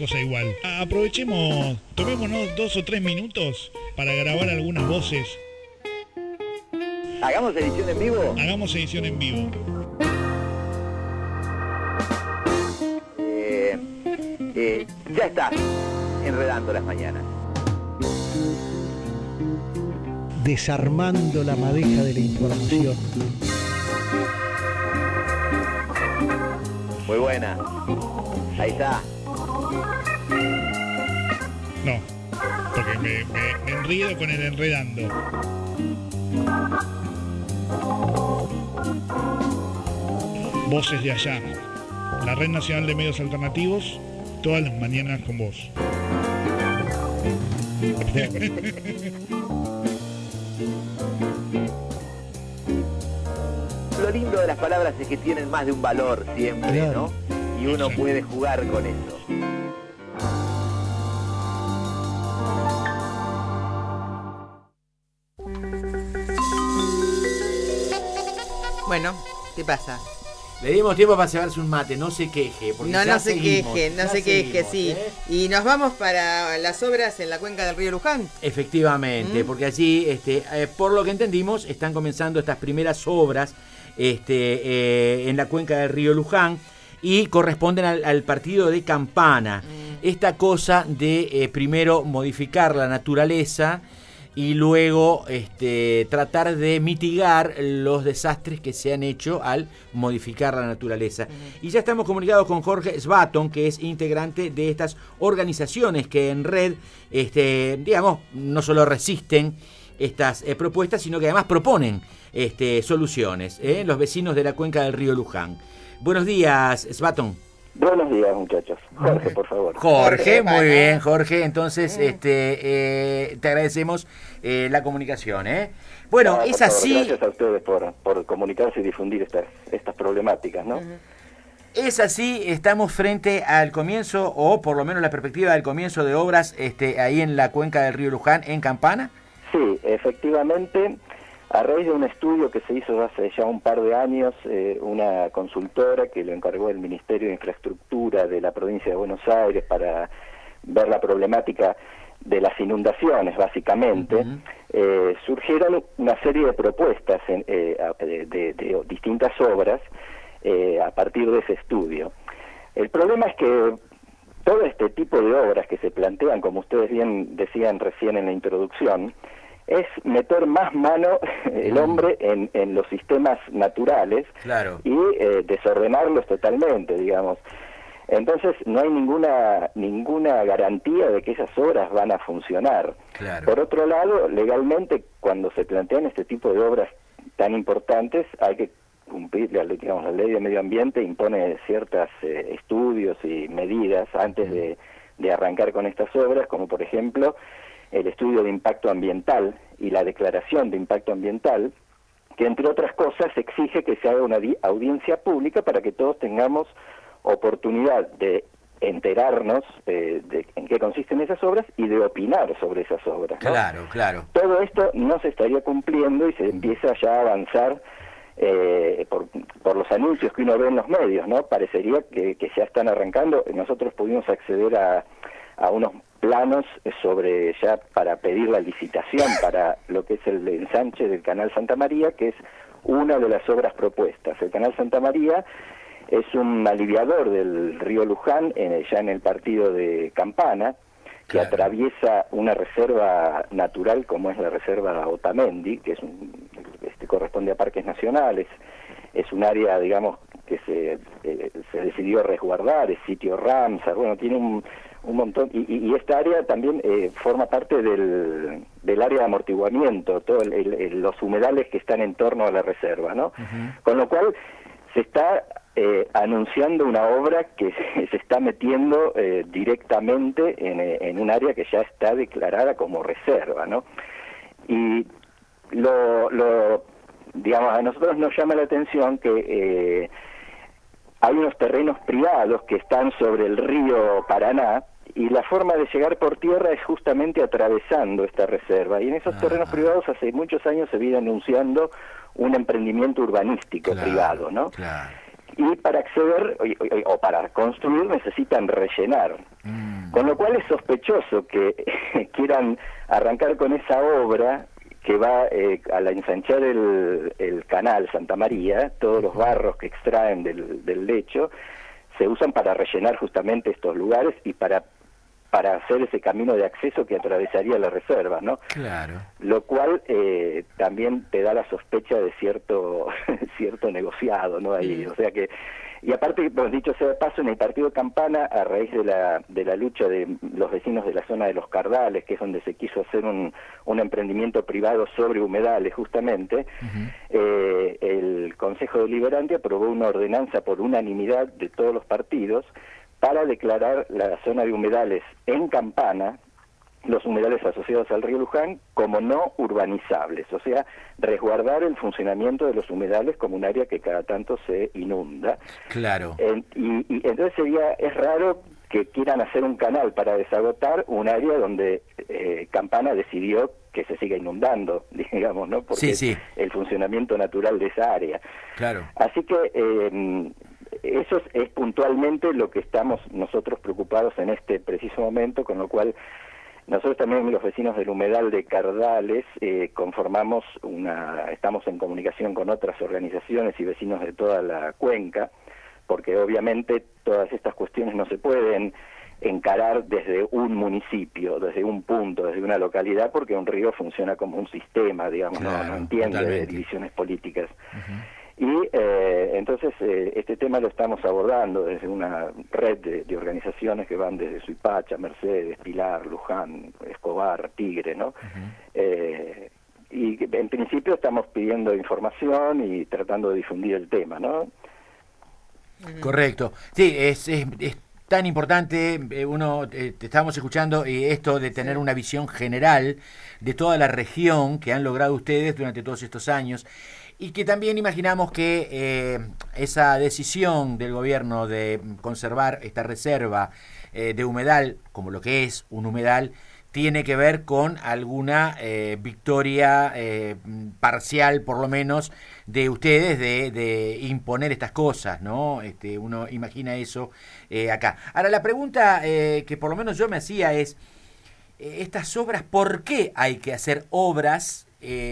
cosa igual. Aprovechemos, tomémonos 2 o 3 minutos para grabar algunas voces. ¿Hagamos edición en vivo? Hagamos edición en vivo. Ya está, enredando las mañanas. Desarmando la madeja de la información. Muy buena. Ahí está. No, porque me enredo con el enredando. Voces de allá. La Red Nacional de Medios Alternativos, todas las mañanas con vos. Lo lindo de las palabras es que tienen más de un valor siempre, claro, ¿no? Y uno puede jugar con eso. Bueno, ¿qué pasa? Le dimos tiempo para cebarse un mate, no se queje. Porque No se seguimos, queje, no se queje, sí. Y nos vamos para las obras en la cuenca del río Luján. Efectivamente, porque allí, por lo que entendimos, están comenzando estas primeras obras en la cuenca del río Luján y corresponden al partido de Campana. Esta cosa de primero modificar la naturaleza y luego tratar de mitigar los desastres que se han hecho al modificar la naturaleza. Y ya estamos comunicados con Jorge Svaton, que es integrante de estas organizaciones que en red, digamos, no solo resisten estas propuestas, sino que además proponen soluciones, los vecinos de la cuenca del río Luján. Buenos días, Svaton. Buenos días, muchachos. Jorge, por favor. Jorge, muy bien, Jorge. Entonces, te agradecemos la comunicación, Bueno, es así. Gracias a ustedes por comunicarse y difundir estas problemáticas, ¿no? Es así, estamos frente al comienzo, o por lo menos la perspectiva del comienzo de obras ahí en la cuenca del río Luján, en Campana. Sí, efectivamente. A raíz de un estudio que se hizo hace ya un par de años, una consultora que lo encargó el Ministerio de Infraestructura de la provincia de Buenos Aires para ver la problemática de las inundaciones, básicamente, surgieron una serie de propuestas de distintas obras a partir de ese estudio. El problema es que todo este tipo de obras que se plantean, como ustedes bien decían recién en la introducción, es meter más mano el hombre en los sistemas naturales, claro, y desordenarlos totalmente, digamos. Entonces no hay ninguna garantía de que esas obras van a funcionar. Claro. Por otro lado, legalmente, cuando se plantean este tipo de obras tan importantes, hay que cumplir, digamos, la ley de medio ambiente impone ciertos estudios y medidas antes de arrancar con estas obras, como por ejemplo el estudio de impacto ambiental y la declaración de impacto ambiental, que entre otras cosas exige que se haga una audiencia pública para que todos tengamos oportunidad de enterarnos de en qué consisten esas obras y de opinar sobre esas obras, ¿no? Claro, claro. Todo esto no se estaría cumpliendo y se empieza ya a avanzar por los anuncios que uno ve en los medios, ¿no? Parecería que ya están arrancando. Nosotros pudimos acceder a unos planos sobre ya para pedir la licitación para lo que es el ensanche del Canal Santa María, que es una de las obras propuestas. El Canal Santa María es un aliviador del río Luján, ya en el partido de Campana, que claro, atraviesa una reserva natural como es la reserva Otamendi, que es corresponde a parques nacionales, es un área, digamos, que se decidió resguardar, es sitio Ramsar, bueno, tiene un montón, y esta área también forma parte del área de amortiguamiento, todos los humedales que están en torno a la reserva, ¿no? Con lo cual se está anunciando una obra que se está metiendo directamente en un área que ya está declarada como reserva, ¿no? Y digamos, a nosotros nos llama la atención que hay unos terrenos privados que están sobre el río Paraná, y la forma de llegar por tierra es justamente atravesando esta reserva, y en esos terrenos privados hace muchos años se viene anunciando un emprendimiento urbanístico privado, ¿no? Claro. Y para acceder o para construir necesitan rellenar. Con lo cual es sospechoso que quieran arrancar con esa obra que va al ensanchar el canal Santa María. Todos los barros que extraen del lecho se usan para rellenar justamente estos lugares y para hacer ese camino de acceso que atravesaría la reserva, ¿no? Claro. Lo cual también te da la sospecha de cierto negociado, ¿no? Ahí, o sea que, y aparte, bueno, dicho sea de paso, en el partido Campana, a raíz de la lucha de los vecinos de la zona de Los Cardales, que es donde se quiso hacer un emprendimiento privado sobre humedales, justamente, el Consejo Deliberante aprobó una ordenanza por unanimidad de todos los partidos para declarar la zona de humedales en Campana, los humedales asociados al río Luján, como no urbanizables, o sea, resguardar el funcionamiento de los humedales como un área que cada tanto se inunda. Claro. Y entonces es raro que quieran hacer un canal para desagotar un área donde Campana decidió que se siga inundando, digamos, ¿no? Porque Sí. es el funcionamiento natural de esa área. Claro. Así que eso es puntualmente lo que estamos nosotros preocupados en este preciso momento, con lo cual nosotros también, los vecinos del humedal de Cardales, estamos en comunicación con otras organizaciones y vecinos de toda la cuenca, porque obviamente todas estas cuestiones no se pueden encarar desde un municipio, desde un punto, desde una localidad, porque un río funciona como un sistema, digamos, claro, no entiende de totalmente. divisiones políticas. Y entonces este tema lo estamos abordando desde una red de organizaciones que van desde Suipacha, Mercedes, Pilar, Luján, Escobar, Tigre, ¿no? Y en principio estamos pidiendo información y tratando de difundir el tema, ¿no? Correcto. Sí, es tan importante, te estábamos escuchando, esto de tener una visión general de toda la región que han logrado ustedes durante todos estos años, y que también imaginamos que esa decisión del gobierno de conservar esta reserva de humedal, como lo que es un humedal, tiene que ver con alguna victoria parcial, por lo menos, de ustedes de imponer estas cosas, ¿no? Uno imagina eso acá. Ahora, la pregunta que por lo menos yo me hacía es, estas obras, ¿por qué hay que hacer obras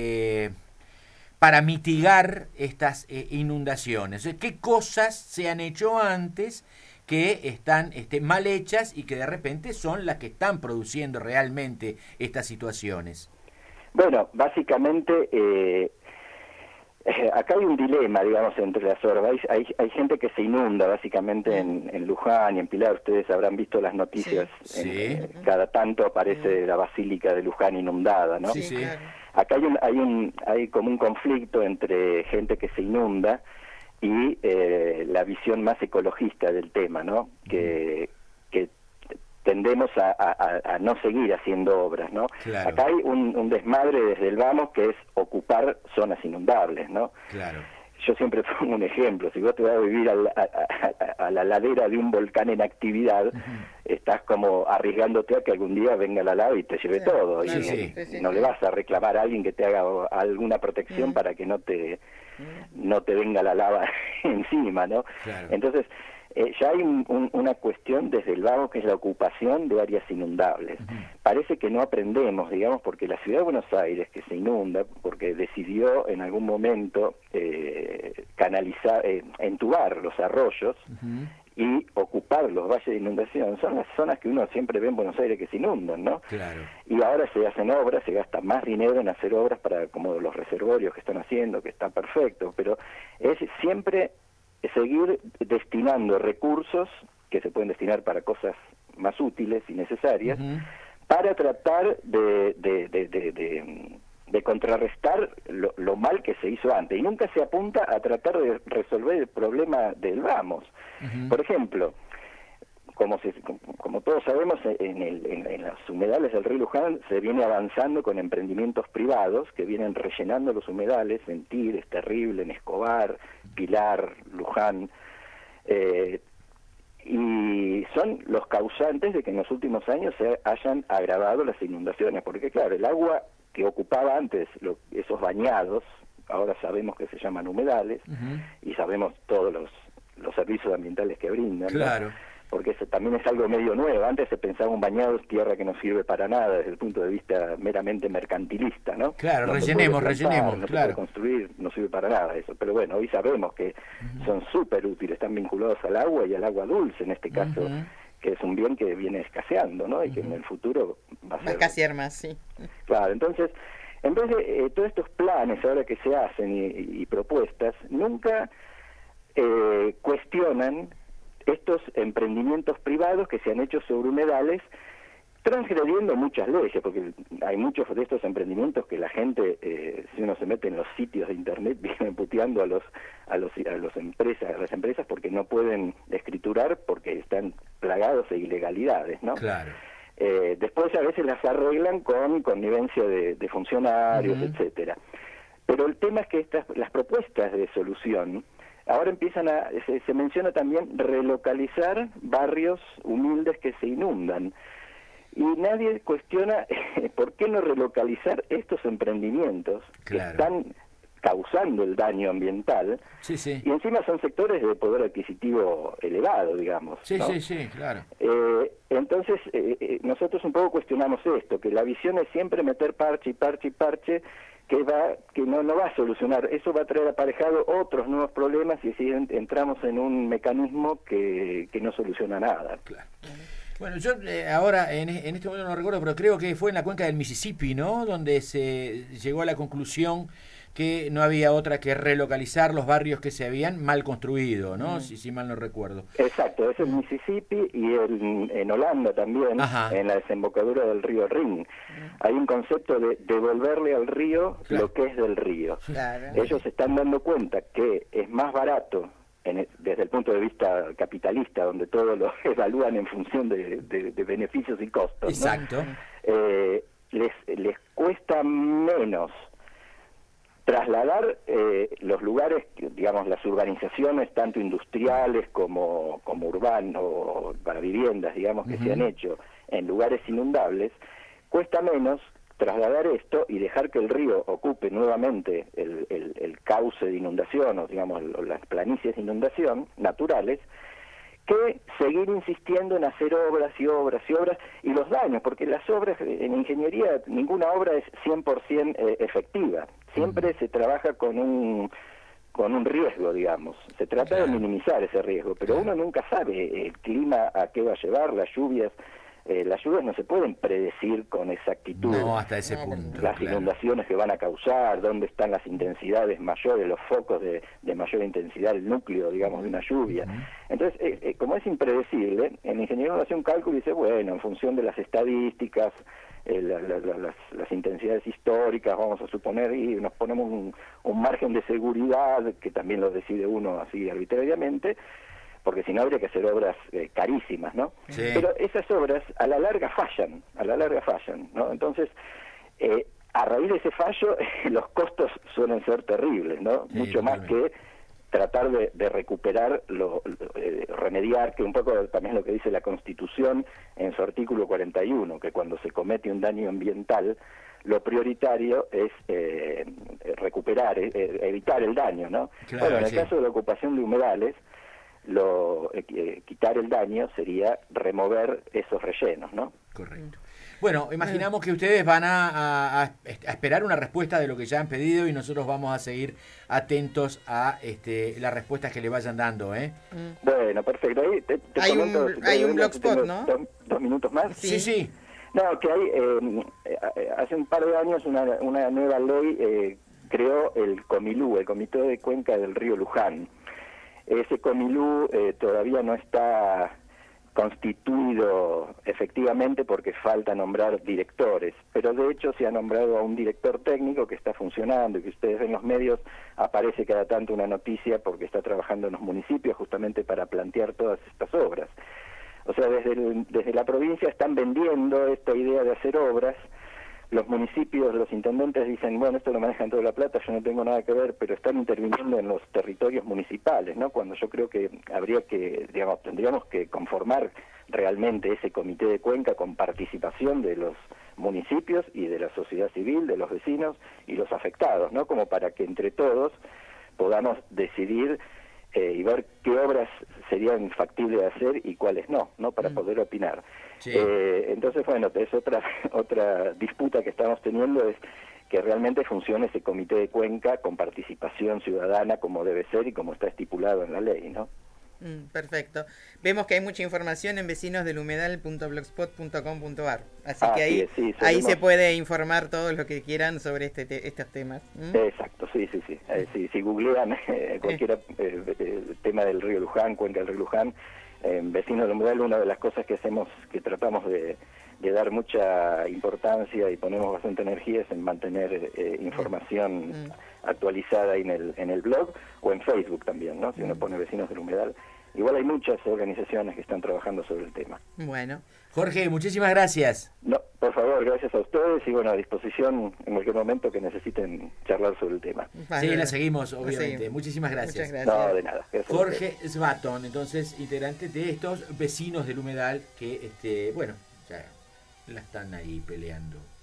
para mitigar estas inundaciones? ¿Qué cosas se han hecho antes que están mal hechas y que de repente son las que están produciendo realmente estas situaciones? Bueno, básicamente acá hay un dilema, digamos, entre las obras. Hay gente que se inunda básicamente en Luján y en Pilar. Ustedes habrán visto las noticias. Sí. Cada tanto aparece la Basílica de Luján inundada, ¿no? Sí. Claro. Acá hay como un conflicto entre gente que se inunda y la visión más ecologista del tema, ¿no? Que tendemos a no seguir haciendo obras, ¿no? Claro. Acá hay un desmadre desde el vamos, que es ocupar zonas inundables, ¿no? Claro. Yo siempre pongo un ejemplo: si vos te vas a vivir a la ladera de un volcán en actividad, estás como arriesgándote a que algún día venga la lava y te lleve todo, claro, y sí. no le vas a reclamar a alguien que te haga alguna protección para que no te venga la lava encima, ¿no? Claro. Entonces ya hay una cuestión desde el vago, que es la ocupación de áreas inundables. Parece que no aprendemos, digamos, porque la ciudad de Buenos Aires, que se inunda porque decidió en algún momento canalizar, entubar los arroyos y ocupar los valles de inundación, son las zonas que uno siempre ve en Buenos Aires que se inundan, ¿no? Claro. Y ahora se hacen obras, se gasta más dinero en hacer obras para, como los reservorios que están haciendo, que están perfectos, pero es siempre seguir destinando recursos que se pueden destinar para cosas más útiles y necesarias, para tratar de contrarrestar lo mal que se hizo antes, y nunca se apunta a tratar de resolver el problema del vamos. Por ejemplo, como todos sabemos, en las humedales del río Luján se viene avanzando con emprendimientos privados que vienen rellenando los humedales en Tigre, Terrible, en Escobar, Pilar, Luján, y son los causantes de que en los últimos años se hayan agravado las inundaciones, porque claro, el agua que ocupaba antes esos bañados, ahora sabemos que se llaman humedales, y sabemos todos los servicios ambientales que brindan, Claro. ¿no? porque eso también es algo medio nuevo. Antes se pensaba un bañado es tierra que no sirve para nada desde el punto de vista meramente mercantilista, ¿no? Claro, No rellenemos, no claro. se puede construir, no sirve para nada eso. Pero bueno, hoy sabemos que son súper útiles, están vinculados al agua y al agua dulce, en este caso, que es un bien que viene escaseando, ¿no? Y que en el futuro va a escasear más, sí. Claro, entonces, en vez de todos estos planes ahora que se hacen y propuestas, nunca cuestionan estos emprendimientos privados que se han hecho sobre humedales, transgrediendo muchas leyes, porque hay muchos de estos emprendimientos que la gente, si uno se mete en los sitios de internet, vienen puteando a las empresas porque no pueden escriturar porque están plagados de ilegalidades, ¿no? Claro. Después a veces las arreglan con connivencia de funcionarios, etcétera. Pero el tema es que las propuestas de solución ahora empiezan se menciona también relocalizar barrios humildes que se inundan. Y nadie cuestiona por qué no relocalizar estos emprendimientos que están causando el daño ambiental. Sí, sí. Y encima son sectores de poder adquisitivo elevado, digamos. Sí, ¿no? sí, claro. Entonces, nosotros un poco cuestionamos esto, que la visión es siempre meter parche y parche y parche, que no va a solucionar. Eso va a traer aparejado otros nuevos problemas y si entramos en un mecanismo que no soluciona nada. Claro. Bueno, yo ahora en este momento no recuerdo, pero creo que fue en la cuenca del Mississippi, ¿no? Donde se llegó a la conclusión que no había otra que relocalizar los barrios que se habían mal construido, ¿no? Si mal no recuerdo. Exacto, es el Mississippi y en Holanda también, en la desembocadura del río Rin. Hay un concepto de devolverle al río lo que es del río. Claro. Ellos se están dando cuenta que es más barato desde el punto de vista capitalista, donde todo lo evalúan en función de beneficios y costos, ¿no? Exacto. Les cuesta menos trasladar los lugares, digamos, las urbanizaciones, tanto industriales como urbanos, para viviendas, digamos, que se han hecho en lugares inundables, cuesta menos trasladar esto y dejar que el río ocupe nuevamente el cauce de inundación, o digamos, las planicies de inundación naturales, que seguir insistiendo en hacer obras y obras y obras, y los daños, porque las obras, en ingeniería, ninguna obra es 100% efectiva. Siempre se trabaja con un riesgo, digamos. Se trata de minimizar ese riesgo, pero uno nunca sabe el clima a qué va a llevar, las lluvias no se pueden predecir con exactitud. No, hasta ese punto. Las inundaciones que van a causar, dónde están las intensidades mayores, los focos de mayor intensidad, el núcleo, digamos, de una lluvia. Entonces, como es impredecible, el ingeniero hace un cálculo y dice, bueno, en función de las estadísticas, las intensidades históricas, vamos a suponer, y nos ponemos un margen de seguridad, que también lo decide uno así arbitrariamente, porque si no habría que hacer obras carísimas, ¿no? Sí. Pero esas obras a la larga fallan, ¿no? Entonces, a raíz de ese fallo, los costos suelen ser terribles, ¿no? Sí, mucho más que tratar de recuperar, remediar, que un poco también es lo que dice la Constitución en su artículo 41, que cuando se comete un daño ambiental, lo prioritario es recuperar, evitar el daño, ¿no? Claro, bueno, en el caso de la ocupación de humedales, quitar el daño sería remover esos rellenos, ¿no? Correcto. Bueno, imaginamos que ustedes van a esperar una respuesta de lo que ya han pedido y nosotros vamos a seguir atentos a las respuestas que le vayan dando, ¿eh? Bueno, perfecto. Ahí te hay un blogspot, ¿no? Dos minutos más. Sí. No, que hay hace un par de años una nueva ley creó el COMILU, el Comité de Cuenca del Río Luján. Ese COMILU todavía no está constituido efectivamente porque falta nombrar directores, pero de hecho se ha nombrado a un director técnico que está funcionando y que ustedes ven en los medios, aparece cada tanto una noticia porque está trabajando en los municipios justamente para plantear todas estas obras. O sea, desde la provincia están vendiendo esta idea de hacer obras. Los municipios, los intendentes dicen, bueno, esto lo manejan toda La Plata, yo no tengo nada que ver, pero están interviniendo en los territorios municipales, ¿no? Cuando yo creo que tendríamos que conformar realmente ese comité de cuenca con participación de los municipios y de la sociedad civil, de los vecinos y los afectados, ¿no? Como para que entre todos podamos decidir y ver qué obras serían factibles de hacer y cuáles no, para poder opinar. Sí. Entonces, bueno, es otra disputa que estamos teniendo, es que realmente funcione ese comité de Cuenca con participación ciudadana como debe ser y como está estipulado en la ley, ¿no? Perfecto. Vemos que hay mucha información en vecinosdelhumedal.blogspot.com.ar, así que ahí, sí, ahí se puede informar todo lo que quieran sobre estos temas. Exacto, sí. Si googlean cualquier tema del río Luján, Cuenca del río Luján, Vecinos del Humedal, una de las cosas que hacemos, que tratamos de dar mucha importancia y ponemos bastante energía es en mantener información actualizada ahí en el blog o en Facebook también, ¿no? Si uno pone Vecinos del Humedal. Igual hay muchas organizaciones que están trabajando sobre el tema. Bueno. Jorge, muchísimas gracias. No, por favor, gracias a ustedes y bueno, a disposición en cualquier momento que necesiten charlar sobre el tema. Sí, la seguimos, obviamente. Muchísimas gracias. Muchas gracias. No, de nada. Jorge Svatton, entonces, integrante de estos Vecinos del Humedal que, bueno, ya la están ahí peleando.